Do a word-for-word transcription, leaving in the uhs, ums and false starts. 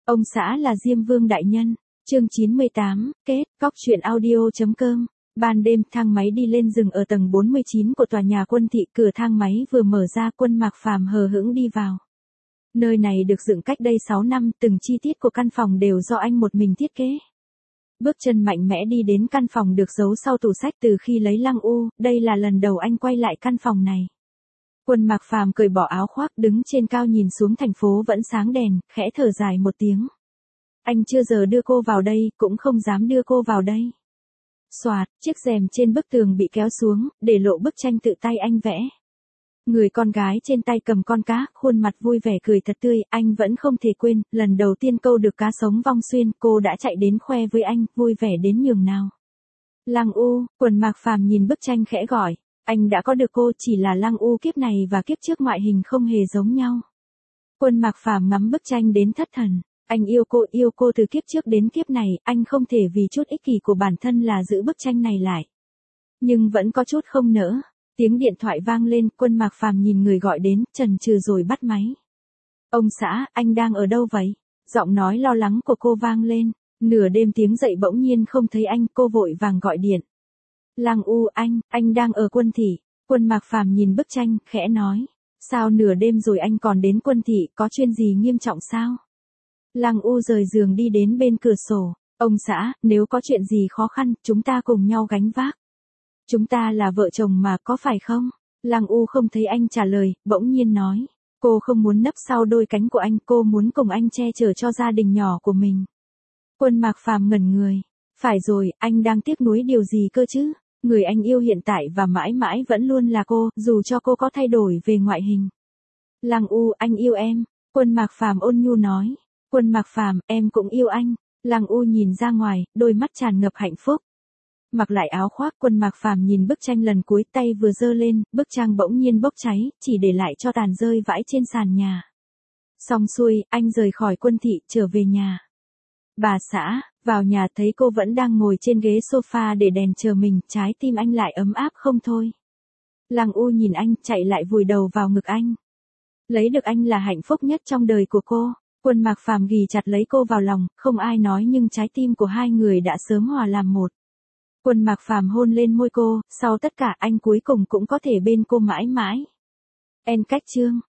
Ông xã là Diêm Vương đại nhân. Chương chín mươi tám, kết, góc truyện audio.com. Ban đêm thang máy đi lên dừng ở tầng bốn mươi chín của tòa nhà Quân thị, cửa thang máy vừa mở ra, Quân Mạc Phàm hờ hững đi vào. Nơi này được dựng cách đây sáu năm, từng chi tiết của căn phòng đều do anh một mình thiết kế. Bước chân mạnh mẽ đi đến căn phòng được giấu sau tủ sách từ khi lấy Lăng U, đây là lần đầu anh quay lại căn phòng này. Quân Mạc Phàm cởi bỏ áo khoác, đứng trên cao nhìn xuống thành phố vẫn sáng đèn, khẽ thở dài một tiếng. Anh chưa giờ đưa cô vào đây, cũng không dám đưa cô vào đây. Xoạt, chiếc rèm trên bức tường bị kéo xuống, để lộ bức tranh tự tay anh vẽ. Người con gái trên tay cầm con cá, khuôn mặt vui vẻ cười thật tươi, anh vẫn không thể quên, lần đầu tiên câu được cá sống vong xuyên, cô đã chạy đến khoe với anh, vui vẻ đến nhường nào. Lăng U, Quân Mạc Phàm nhìn bức tranh khẽ gọi, anh đã có được cô, chỉ là Lăng U kiếp này và kiếp trước ngoại hình không hề giống nhau. Quân Mạc Phàm ngắm bức tranh đến thất thần. Anh yêu cô, yêu cô từ kiếp trước đến kiếp này, anh không thể vì chút ích kỷ của bản thân là giữ bức tranh này lại. Nhưng vẫn có chút không nỡ. Tiếng điện thoại vang lên, Quân Mạc Phàm nhìn người gọi đến, chần chừ rồi bắt máy. Ông xã, anh đang ở đâu vậy? Giọng nói lo lắng của cô vang lên. Nửa đêm tiếng dậy bỗng nhiên không thấy anh, cô vội vàng gọi điện. Lăng U, anh, anh đang ở Quân thị. Quân Mạc Phàm nhìn bức tranh, khẽ nói. Sao nửa đêm rồi anh còn đến Quân thị, có chuyện gì nghiêm trọng sao? Lăng U rời giường đi đến bên cửa sổ. Ông xã, nếu có chuyện gì khó khăn, chúng ta cùng nhau gánh vác. Chúng ta là vợ chồng mà, có phải không? Lăng U không thấy anh trả lời, bỗng nhiên nói. Cô không muốn nấp sau đôi cánh của anh, cô muốn cùng anh che chở cho gia đình nhỏ của mình. Quân Mạc Phàm ngẩn người. Phải rồi, anh đang tiếc nuối điều gì cơ chứ? Người anh yêu hiện tại và mãi mãi vẫn luôn là cô, dù cho cô có thay đổi về ngoại hình. Lăng U, anh yêu em. Quân Mạc Phàm ôn nhu nói. Quân Mạc Phàm, em cũng yêu anh. Lăng U nhìn ra ngoài, đôi mắt tràn ngập hạnh phúc. Mặc lại áo khoác, Quân Mạc Phàm nhìn bức tranh lần cuối, tay vừa giơ lên, bức tranh bỗng nhiên bốc cháy, chỉ để lại cho tàn rơi vãi trên sàn nhà. Xong xuôi, anh rời khỏi Quân thị, trở về nhà. Bà xã, vào nhà thấy cô vẫn đang ngồi trên ghế sofa để đèn chờ mình, trái tim anh lại ấm áp không thôi. Lăng U nhìn anh, chạy lại vùi đầu vào ngực anh. Lấy được anh là hạnh phúc nhất trong đời của cô. Quân Mạc Phàm ghì chặt lấy cô vào lòng, không ai nói nhưng trái tim của hai người đã sớm hòa làm một. Quân Mạc Phàm hôn lên môi cô, sau tất cả anh cuối cùng cũng có thể bên cô mãi mãi. End cách chương.